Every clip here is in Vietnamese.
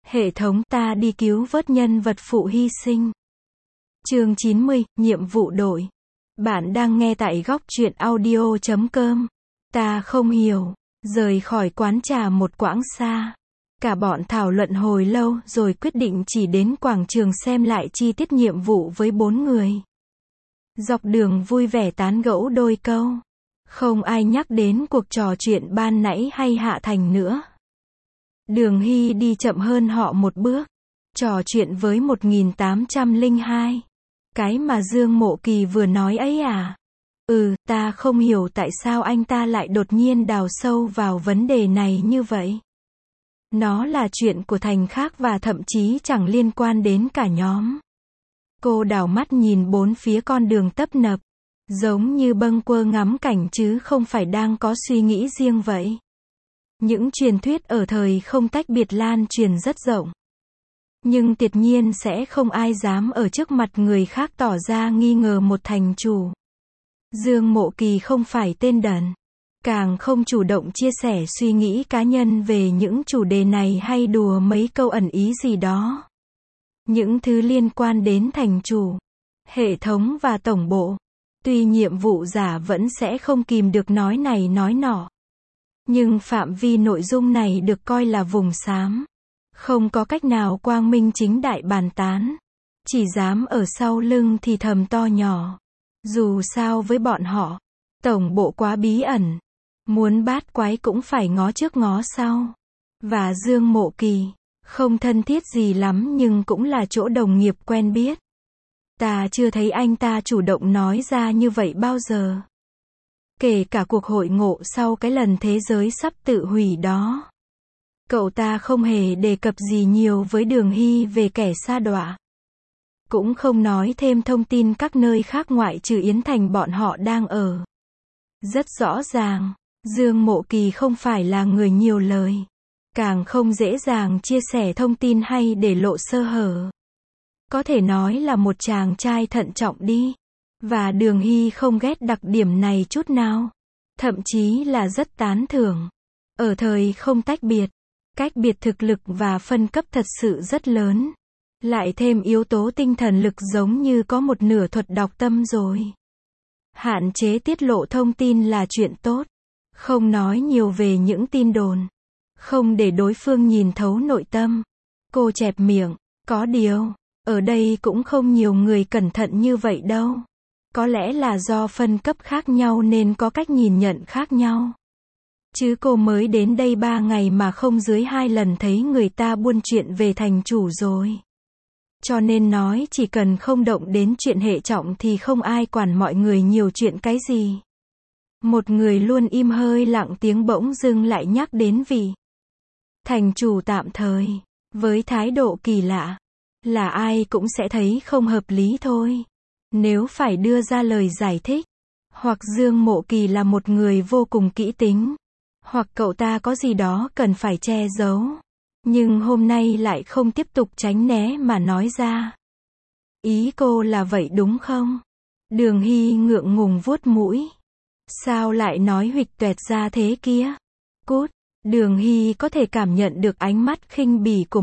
Hệ thống ta đi cứu vớt nhân vật phụ hy sinh. Chương 90, nhiệm vụ đổi. Bạn đang nghe tại góc truyện audio.com. Ta không hiểu. Rời khỏi quán trà một quãng xa. Cả bọn thảo luận hồi lâu rồi quyết định chỉ đến quảng trường xem lại chi tiết nhiệm vụ với 4 người. Dọc đường vui vẻ tán gẫu đôi câu. Không ai nhắc đến cuộc trò chuyện ban nãy hay Hạ Thành nữa. Đường Hy đi chậm hơn họ một bước. Trò chuyện với 1802. Cái mà Dương Mộ Kỳ vừa nói ấy à? Ta không hiểu tại sao anh ta lại đột nhiên đào sâu vào vấn đề này như vậy. Nó là chuyện của Thành khác và thậm chí chẳng liên quan đến cả nhóm. Cô đảo mắt nhìn bốn phía con đường tấp nập. Giống như bâng quơ ngắm cảnh chứ không phải đang có suy nghĩ riêng vậy. Những truyền thuyết ở thời không tách biệt lan truyền rất rộng. Nhưng tuyệt nhiên sẽ không ai dám ở trước mặt người khác tỏ ra nghi ngờ một thành chủ. Dương Mộ Kỳ không phải tên đần. Càng không chủ động chia sẻ suy nghĩ cá nhân về những chủ đề này hay đùa mấy câu ẩn ý gì đó. Những thứ liên quan đến thành chủ, hệ thống và tổng bộ. Tuy nhiệm vụ giả vẫn sẽ không kìm được nói này nói nọ. Nhưng phạm vi nội dung này được coi là vùng xám. Không có cách nào quang minh chính đại bàn tán. Chỉ dám ở sau lưng thì thầm to nhỏ. Dù sao với bọn họ, tổng bộ quá bí ẩn. Muốn bát quái cũng phải ngó trước ngó sau. Và Dương Mộ Kỳ, không thân thiết gì lắm nhưng cũng là chỗ đồng nghiệp quen biết. Ta chưa thấy anh ta chủ động nói ra như vậy bao giờ. Kể cả cuộc hội ngộ sau cái lần thế giới sắp tự hủy đó. Cậu ta không hề đề cập gì nhiều với Đường Hy về kẻ sa đọa. Cũng không nói thêm thông tin các nơi khác ngoại trừ Yến Thành bọn họ đang ở. Rất rõ ràng, Dương Mộ Kỳ không phải là người nhiều lời. Càng không dễ dàng chia sẻ thông tin hay để lộ sơ hở. Có thể nói là một chàng trai thận trọng đi. Và Đường Hy không ghét đặc điểm này chút nào. Thậm chí là rất tán thưởng. Ở thời không tách biệt, cách biệt thực lực và phân cấp thật sự rất lớn. Lại thêm yếu tố tinh thần lực giống như có một nửa thuật đọc tâm rồi. Hạn chế tiết lộ thông tin là chuyện tốt. Không nói nhiều về những tin đồn. Không để đối phương nhìn thấu nội tâm. Cô chẹp miệng, có điều, ở đây cũng không nhiều người cẩn thận như vậy đâu. Có lẽ là do phân cấp khác nhau nên có cách nhìn nhận khác nhau. Chứ cô mới đến đây 3 ngày mà không dưới 2 lần thấy người ta buôn chuyện về thành chủ rồi. Cho nên nói chỉ cần không động đến chuyện hệ trọng thì không ai quản mọi người nhiều chuyện cái gì. Một người luôn im hơi lặng tiếng bỗng dưng lại nhắc đến vị thành chủ tạm thời, với thái độ kỳ lạ, là ai cũng sẽ thấy không hợp lý thôi. Nếu phải đưa ra lời giải thích, hoặc Dương Mộ Kỳ là một người vô cùng kỹ tính, hoặc cậu ta có gì đó cần phải che giấu. Nhưng hôm nay lại không tiếp tục tránh né mà nói ra. Ý cô là vậy đúng không? Đường Hy ngượng ngùng vuốt mũi. Sao lại nói huỵch toẹt ra thế kia? Cút. Đường Hy có thể cảm nhận được ánh mắt khinh bỉ của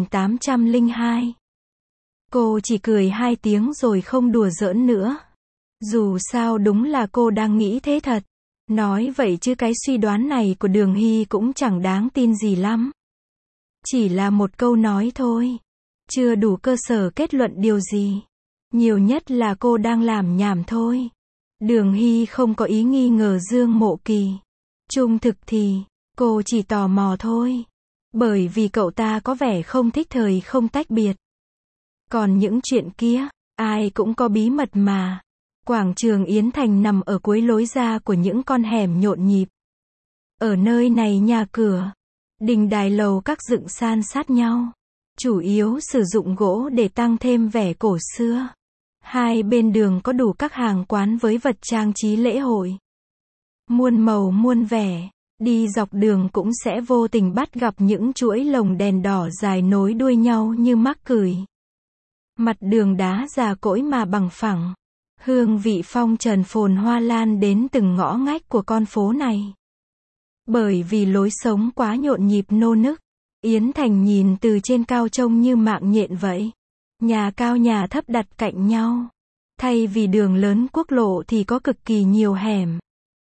1802. Cô chỉ cười 2 tiếng rồi không đùa giỡn nữa. Dù sao đúng là cô đang nghĩ thế thật. Nói vậy chứ cái suy đoán này của Đường Hy cũng chẳng đáng tin gì lắm. Chỉ là một câu nói thôi. Chưa đủ cơ sở kết luận điều gì. Nhiều nhất là cô đang làm nhảm thôi. Đường Hy không có ý nghi ngờ Dương Mộ Kỳ. Trung thực thì, cô chỉ tò mò thôi. Bởi vì cậu ta có vẻ không thích thời không tách biệt. Còn những chuyện kia, ai cũng có bí mật mà. Quảng trường Yến Thành nằm ở cuối lối ra của những con hẻm nhộn nhịp. Ở nơi này nhà cửa, đình đài lầu các dựng san sát nhau. Chủ yếu sử dụng gỗ để tăng thêm vẻ cổ xưa. Hai bên đường có đủ các hàng quán với vật trang trí lễ hội. Muôn màu muôn vẻ. Đi dọc đường cũng sẽ vô tình bắt gặp những chuỗi lồng đèn đỏ dài nối đuôi nhau như mắc cười. Mặt đường đá già cỗi mà bằng phẳng. Hương vị phong trần phồn hoa lan đến từng ngõ ngách của con phố này. Bởi vì lối sống quá nhộn nhịp nô nức, Yến Thành nhìn từ trên cao trông như mạng nhện vậy. Nhà cao nhà thấp đặt cạnh nhau. Thay vì đường lớn quốc lộ thì có cực kỳ nhiều hẻm.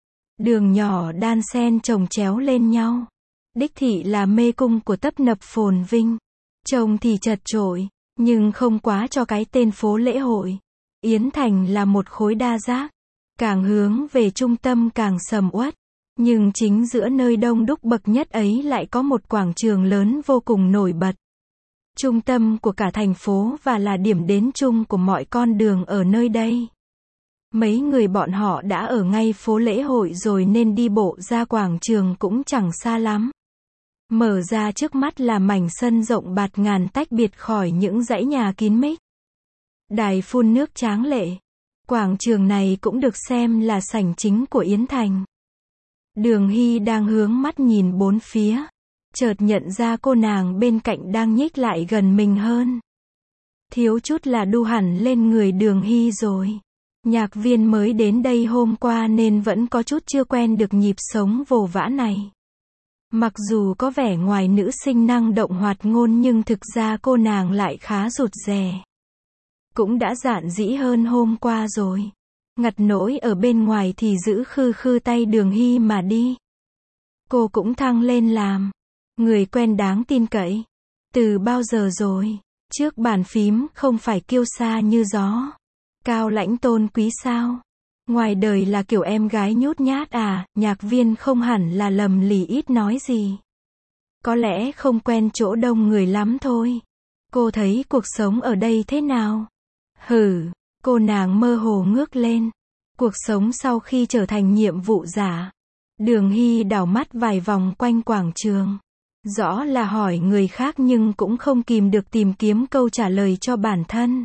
Đường nhỏ đan xen chồng chéo lên nhau. Đích thị là mê cung của tấp nập phồn vinh. Trông thì chật chội, nhưng không quá cho cái tên phố lễ hội. Yến Thành là một khối đa giác. Càng hướng về trung tâm càng sầm uất. Nhưng chính giữa nơi đông đúc bậc nhất ấy lại có một quảng trường lớn vô cùng nổi bật. Trung tâm của cả thành phố và là điểm đến chung của mọi con đường ở nơi đây. Mấy người bọn họ đã ở ngay phố lễ hội rồi nên đi bộ ra quảng trường cũng chẳng xa lắm. Mở ra trước mắt là mảnh sân rộng bạt ngàn tách biệt khỏi những dãy nhà kín mít. Đài phun nước tráng lệ. Quảng trường này cũng được xem là sảnh chính của Yến Thành. Đường Hy đang hướng mắt nhìn bốn phía. Chợt nhận ra cô nàng bên cạnh đang nhích lại gần mình hơn. Thiếu chút là đu hẳn lên người Đường Hy rồi. Nhạc viên mới đến đây hôm qua nên vẫn có chút chưa quen được nhịp sống vồ vã này. Mặc dù có vẻ ngoài nữ sinh năng động hoạt ngôn nhưng thực ra cô nàng lại khá rụt rè. Cũng đã dạn dĩ hơn hôm qua rồi. Ngặt nỗi ở bên ngoài thì giữ khư khư tay Đường Hy mà đi. Cô cũng thăng lên làm người quen đáng tin cậy. Từ bao giờ rồi? Trước bàn phím không phải kiêu sa như gió. Cao lãnh tôn quý sao? Ngoài đời là kiểu em gái nhút nhát à? Nhạc viên không hẳn là lầm lì ít nói gì. Có lẽ không quen chỗ đông người lắm thôi. Cô thấy cuộc sống ở đây thế nào? Hử, cô nàng mơ hồ ngước lên. Cuộc sống sau khi trở thành nhiệm vụ giả. Đường Hy đảo mắt vài vòng quanh quảng trường. Rõ là hỏi người khác nhưng cũng không kìm được tìm kiếm câu trả lời cho bản thân.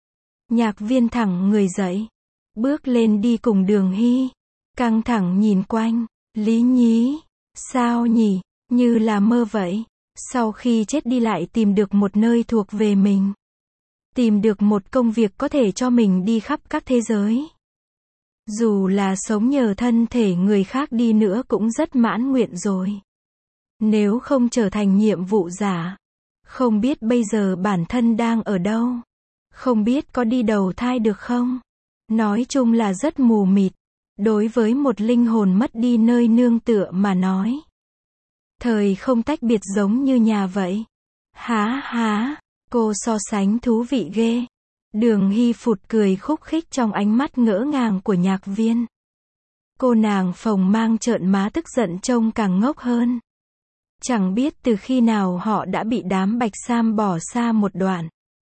Nhạc viên thẳng người dậy. Bước lên đi cùng Đường Hy. Căng thẳng nhìn quanh. Lý nhí. Sao nhỉ? Như là mơ vậy. Sau khi chết đi lại tìm được một nơi thuộc về mình. Tìm được một công việc có thể cho mình đi khắp các thế giới. Dù là sống nhờ thân thể người khác đi nữa cũng rất mãn nguyện rồi. Nếu không trở thành nhiệm vụ giả, không biết bây giờ bản thân đang ở đâu. Không biết có đi đầu thai được không? Nói chung là rất mù mịt. Đối với một linh hồn mất đi nơi nương tựa mà nói. Thời không tách biệt giống như nhà vậy. Há, cô so sánh thú vị ghê. Đường Hy phụt cười khúc khích trong ánh mắt ngỡ ngàng của nhạc viên. Cô nàng phồng mang trợn má tức giận trông càng ngốc hơn. Chẳng biết từ khi nào họ đã bị đám Bạch Sam bỏ xa một đoạn.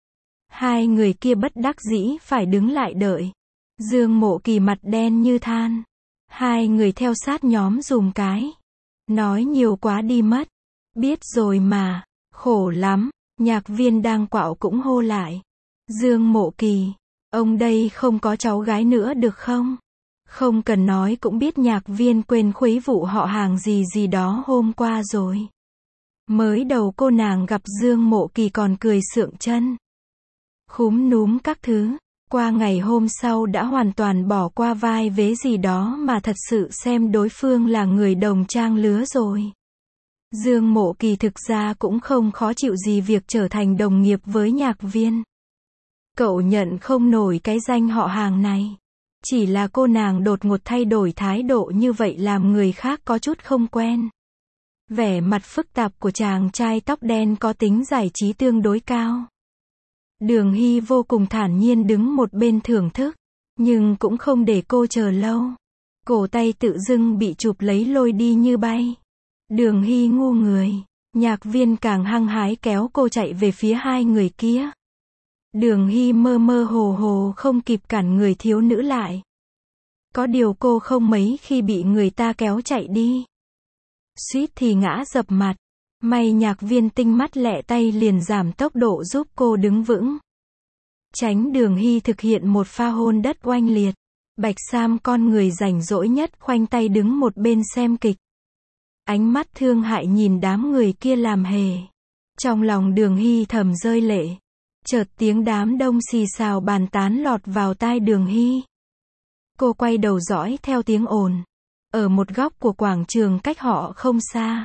Hai người kia bất đắc dĩ phải đứng lại đợi. Dương Mộ Kỳ mặt đen như than. Hai người theo sát nhóm dùm cái. Nói nhiều quá đi mất. Biết rồi mà, khổ lắm. Nhạc viên đang quạo cũng hô lại. Dương Mộ Kỳ, ông đây không có cháu gái nữa được không? Không cần nói cũng biết nhạc viên quên khuấy vụ họ hàng gì đó hôm qua rồi. Mới đầu cô nàng gặp Dương Mộ Kỳ còn cười sượng chân. Khúm núm các thứ. Qua ngày hôm sau đã hoàn toàn bỏ qua vai vế gì đó mà thật sự xem đối phương là người đồng trang lứa rồi. Dương Mộ Kỳ thực ra cũng không khó chịu gì việc trở thành đồng nghiệp với nhạc viên. Cậu nhận không nổi cái danh họ hàng này. Chỉ là cô nàng đột ngột thay đổi thái độ như vậy làm người khác có chút không quen. Vẻ mặt phức tạp của chàng trai tóc đen có tính giải trí tương đối cao. Đường Hy vô cùng thản nhiên đứng một bên thưởng thức. Nhưng cũng không để cô chờ lâu. Cổ tay tự dưng bị chụp lấy lôi đi như bay. Đường Hy ngu người. Nhạc viên càng hăng hái kéo cô chạy về phía hai người kia. Đường Hy mơ mơ hồ hồ không kịp cản người thiếu nữ lại. Có điều cô không mấy khi bị người ta kéo chạy đi. Suýt thì ngã dập mặt. May nhạc viên tinh mắt lẹ tay liền giảm tốc độ giúp cô đứng vững. Tránh Đường Hy thực hiện một pha hôn đất oanh liệt. Bạch Sam con người rảnh rỗi nhất khoanh tay đứng một bên xem kịch. Ánh mắt thương hại nhìn đám người kia làm hề. Trong lòng Đường Hy thầm rơi lệ. Chợt tiếng đám đông xì xào bàn tán lọt vào tai Đường Hy. Cô quay đầu dõi theo tiếng ồn. Ở một góc của quảng trường cách họ không xa.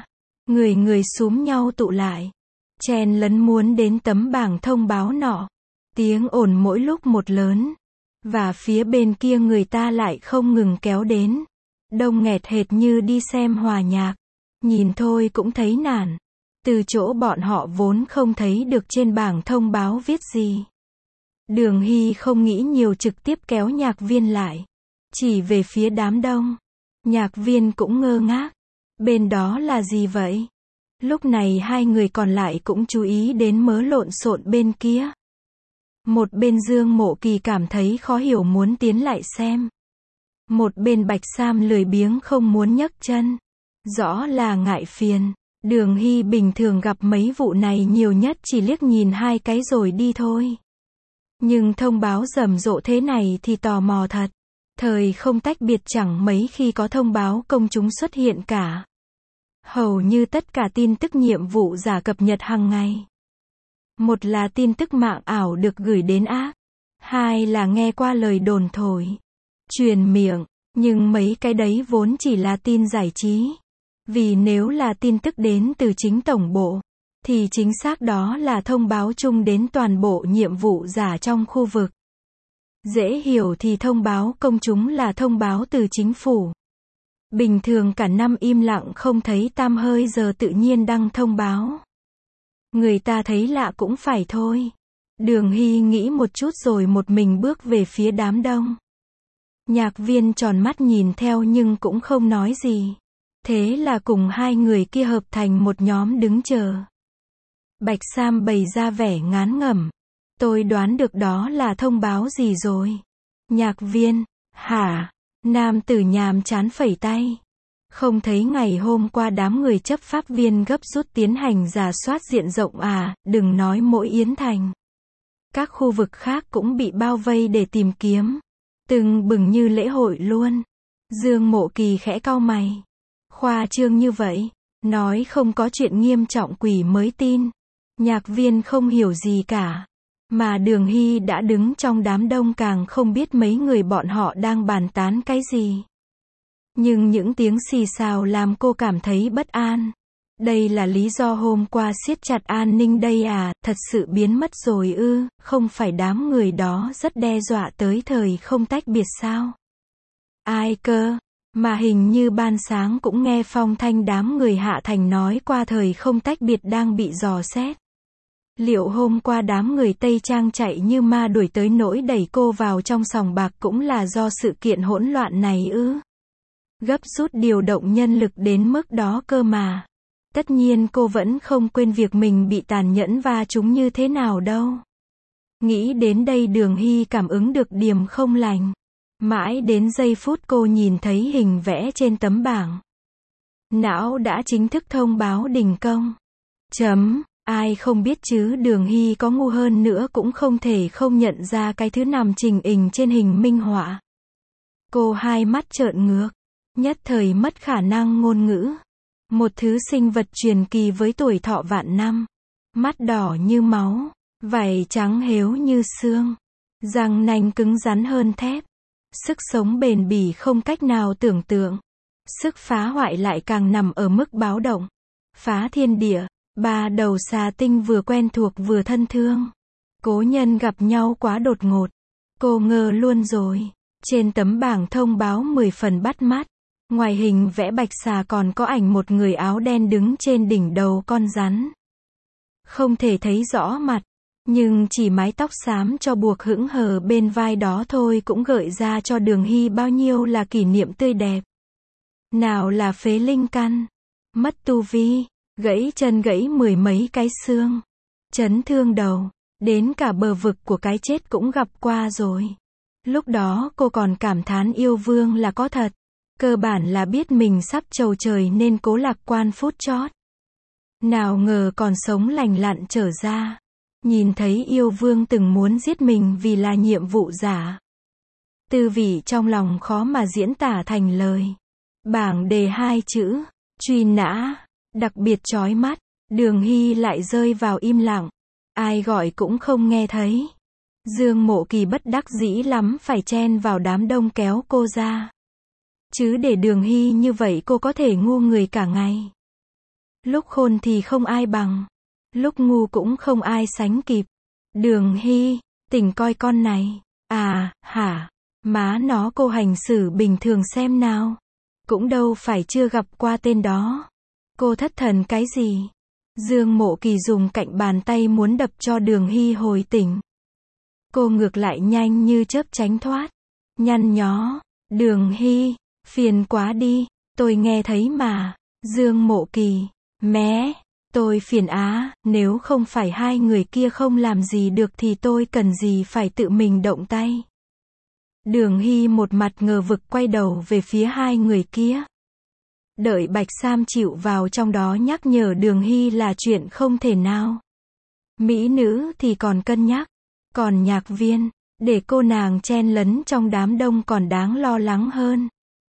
Người người xúm nhau tụ lại, chen lấn muốn đến tấm bảng thông báo nọ. Tiếng ồn mỗi lúc một lớn, và phía bên kia người ta lại không ngừng kéo đến. Đông nghẹt hệt như đi xem hòa nhạc. Nhìn thôi cũng thấy nản. Từ chỗ bọn họ vốn không thấy được trên bảng thông báo viết gì. Đường Hy không nghĩ nhiều, trực tiếp kéo nhạc viên lại. Chỉ về phía đám đông. Nhạc viên cũng ngơ ngác. Bên đó là gì vậy? Lúc này hai người còn lại cũng chú ý đến mớ lộn xộn bên kia. Một bên Dương Mộ Kỳ cảm thấy khó hiểu muốn tiến lại xem. Một bên Bạch Sam lười biếng không muốn nhấc chân. Rõ là ngại phiền. Đường Hy bình thường gặp mấy vụ này nhiều nhất chỉ liếc nhìn hai cái rồi đi thôi. Nhưng thông báo rầm rộ thế này thì tò mò thật. Thời không tách biệt chẳng mấy khi có thông báo công chúng xuất hiện cả. Hầu như tất cả tin tức nhiệm vụ giả cập nhật hàng ngày. Một là tin tức mạng ảo được gửi đến ác. Hai là nghe qua lời đồn thổi, truyền miệng. Nhưng mấy cái đấy vốn chỉ là tin giải trí. Vì nếu là tin tức đến từ chính tổng bộ, thì chính xác đó là thông báo chung đến toàn bộ nhiệm vụ giả trong khu vực. Dễ hiểu thì thông báo công chúng là thông báo từ chính phủ. Bình thường cả năm im lặng không thấy tăm hơi, giờ tự nhiên đăng thông báo. Người ta thấy lạ cũng phải thôi. Đường Hy nghĩ một chút rồi một mình bước về phía đám đông. Nhạc viên tròn mắt nhìn theo nhưng cũng không nói gì. Thế là cùng hai người kia hợp thành một nhóm đứng chờ. Bạch Sam bày ra vẻ ngán ngẩm. Tôi đoán được đó là thông báo gì rồi. Nhạc viên, hả? Nam tử nhàm chán phẩy tay. Không thấy ngày hôm qua đám người chấp pháp viên gấp rút tiến hành rà soát diện rộng à, đừng nói mỗi Yến Thành. Các khu vực khác cũng bị bao vây để tìm kiếm. Tưng bừng như lễ hội luôn. Dương Mộ Kỳ khẽ cau mày. Khoa trương như vậy, nói không có chuyện nghiêm trọng quỷ mới tin. Nhạc viên không hiểu gì cả. Mà Đường Hy đã đứng trong đám đông càng không biết mấy người bọn họ đang bàn tán cái gì. Nhưng những tiếng xì xào làm cô cảm thấy bất an. Đây là lý do hôm qua siết chặt an ninh đây à, thật sự biến mất rồi ư, không phải đám người đó rất đe dọa tới thời không tách biệt sao? Ai cơ? Mà hình như ban sáng cũng nghe phong thanh đám người Hạ Thành nói qua thời không tách biệt đang bị dò xét. Liệu hôm qua đám người Tây Trang chạy như ma đuổi tới nỗi đẩy cô vào trong sòng bạc cũng là do sự kiện hỗn loạn này ư? Gấp rút điều động nhân lực đến mức đó cơ mà. Tất nhiên cô vẫn không quên việc mình bị tàn nhẫn va trúng như thế nào đâu. Nghĩ đến đây Đường Hy cảm ứng được điểm không lành. Mãi đến giây phút cô nhìn thấy hình vẽ trên tấm bảng. Não đã chính thức thông báo đình công. Ai không biết chứ, Đường Hy có ngu hơn nữa cũng không thể không nhận ra cái thứ nằm trình hình trên hình minh họa. Cô hai mắt trợn ngược. Nhất thời mất khả năng ngôn ngữ. Một thứ sinh vật truyền kỳ với tuổi thọ vạn năm. Mắt đỏ như máu. Vảy trắng héo như xương. Răng nanh cứng rắn hơn thép. Sức sống bền bỉ không cách nào tưởng tượng. Sức phá hoại lại càng nằm ở mức báo động. Phá thiên địa. Ba đầu xà tinh vừa quen thuộc vừa thân thương. Cố nhân gặp nhau quá đột ngột. Cô ngờ luôn rồi. Trên tấm bảng thông báo 10 phần bắt mắt. Ngoài hình vẽ bạch xà còn có ảnh một người áo đen đứng trên đỉnh đầu con rắn. Không thể thấy rõ mặt, nhưng chỉ mái tóc xám cho buộc hững hờ bên vai đó thôi cũng gợi ra cho Đường Hy bao nhiêu là kỷ niệm tươi đẹp. Nào là phế linh căn, mất tu vi, gãy chân gãy 10 mấy cái xương, chấn thương đầu, đến cả bờ vực của cái chết cũng gặp qua rồi. Lúc đó cô còn cảm thán yêu vương là có thật. Cơ bản là biết mình sắp trầu trời nên cố lạc quan phút chót. Nào ngờ còn sống lành lặn trở ra. Nhìn thấy yêu vương từng muốn giết mình vì là nhiệm vụ giả. Tư vị trong lòng khó mà diễn tả thành lời. Bảng đề 2 chữ, truy nã, đặc biệt chói mắt. Đường Hy lại rơi vào im lặng. Ai gọi cũng không nghe thấy. Dương Mộ Kỳ bất đắc dĩ lắm phải chen vào đám đông kéo cô ra. Chứ để Đường Hy như vậy cô có thể ngu người cả ngày. Lúc khôn thì không ai bằng. Lúc ngu cũng không ai sánh kịp. Đường Hy, tỉnh coi con này. À, hả? Má nó, cô hành xử bình thường xem nào. Cũng đâu phải chưa gặp qua tên đó. Cô thất thần cái gì? Dương Mộ Kỳ dùng cạnh bàn tay muốn đập cho Đường Hy hồi tỉnh. Cô ngược lại nhanh như chớp tránh thoát. Nhăn nhó. Đường Hy, phiền quá đi, tôi nghe thấy mà. Dương Mộ Kỳ, mé, tôi phiền á, nếu không phải hai người kia không làm gì được thì tôi cần gì phải tự mình động tay. Đường Hy một mặt ngờ vực quay đầu về phía hai người kia. Đợi Bạch Sam chịu vào trong đó nhắc nhở Đường Hy là chuyện không thể nào. Mỹ nữ thì còn cân nhắc, còn Nhạc Viên, để cô nàng chen lấn trong đám đông còn đáng lo lắng hơn.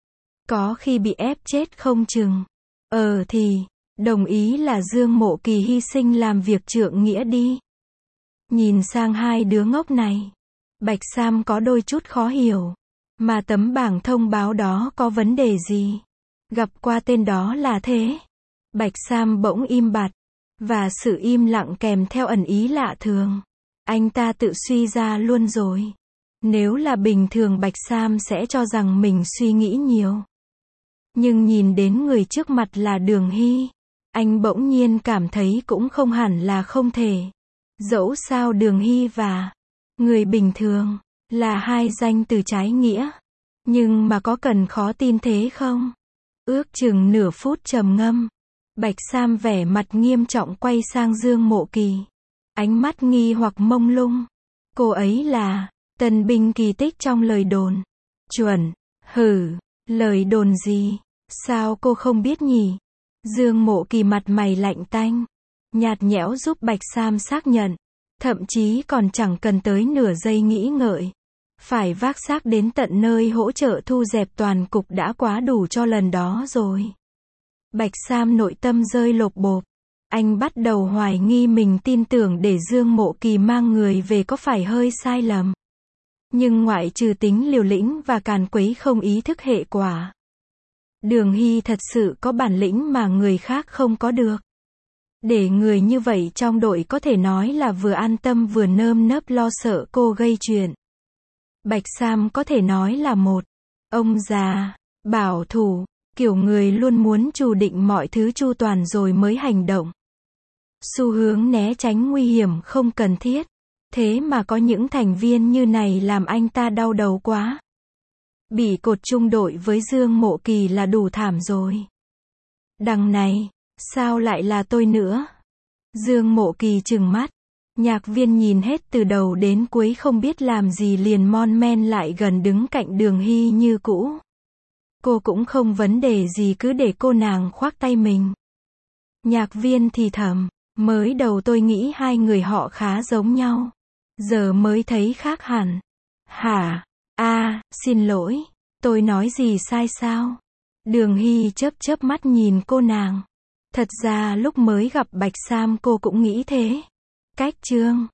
Có khi bị ép chết không chừng. Thì, đồng ý là Dương Mộ Kỳ hy sinh làm việc trượng nghĩa đi. Nhìn sang hai đứa ngốc này, Bạch Sam có đôi chút khó hiểu. Mà tấm bảng thông báo đó có vấn đề gì? Gặp qua tên đó là thế. Bạch Sam bỗng im bặt. Và sự im lặng kèm theo ẩn ý lạ thường. Anh ta tự suy ra luôn rồi. Nếu là bình thường Bạch Sam sẽ cho rằng mình suy nghĩ nhiều. Nhưng nhìn đến người trước mặt là Đường Hy, anh bỗng nhiên cảm thấy cũng không hẳn là không thể. Dẫu sao Đường Hy và người bình thường là hai danh từ trái nghĩa. Nhưng mà có cần khó tin thế không? Ước chừng nửa phút trầm ngâm, Bạch Sam vẻ mặt nghiêm trọng quay sang Dương Mộ Kỳ. Ánh mắt nghi hoặc mông lung. Cô ấy là tân binh kỳ tích trong lời đồn. Chuẩn. Hử. Lời đồn gì? Sao cô không biết nhỉ? Dương Mộ Kỳ mặt mày lạnh tanh, nhạt nhẽo giúp Bạch Sam xác nhận. Thậm chí còn chẳng cần tới nửa giây nghĩ ngợi. Phải vác xác đến tận nơi hỗ trợ thu dẹp toàn cục đã quá đủ cho lần đó rồi. Bạch Sam nội tâm rơi lột bột. Anh bắt đầu hoài nghi mình tin tưởng để Dương Mộ Kỳ mang người về có phải hơi sai lầm. Nhưng ngoại trừ tính liều lĩnh và càn quấy không ý thức hệ quả, Đường Hy thật sự có bản lĩnh mà người khác không có được. Để người như vậy trong đội có thể nói là vừa an tâm vừa nơm nớp lo sợ cô gây chuyện. Bạch Sam có thể nói là một ông già, bảo thủ, kiểu người luôn muốn chủ định mọi thứ chu toàn rồi mới hành động. Xu hướng né tránh nguy hiểm không cần thiết. Thế mà có những thành viên như này làm anh ta đau đầu quá. Bị cột chung đội với Dương Mộ Kỳ là đủ thảm rồi. Đằng này, sao lại là tôi nữa? Dương Mộ Kỳ trừng mắt. Nhạc Viên nhìn hết từ đầu đến cuối không biết làm gì liền mon men lại gần đứng cạnh Đường Hy như cũ. Cô cũng không vấn đề gì cứ để cô nàng khoác tay mình. Nhạc Viên thì thầm, mới đầu tôi nghĩ hai người họ khá giống nhau. Giờ mới thấy khác hẳn. Hả? Xin lỗi. Tôi nói gì sai sao? Đường Hy chớp chớp mắt nhìn cô nàng. Thật ra lúc mới gặp Bạch Sam cô cũng nghĩ thế. Cách chương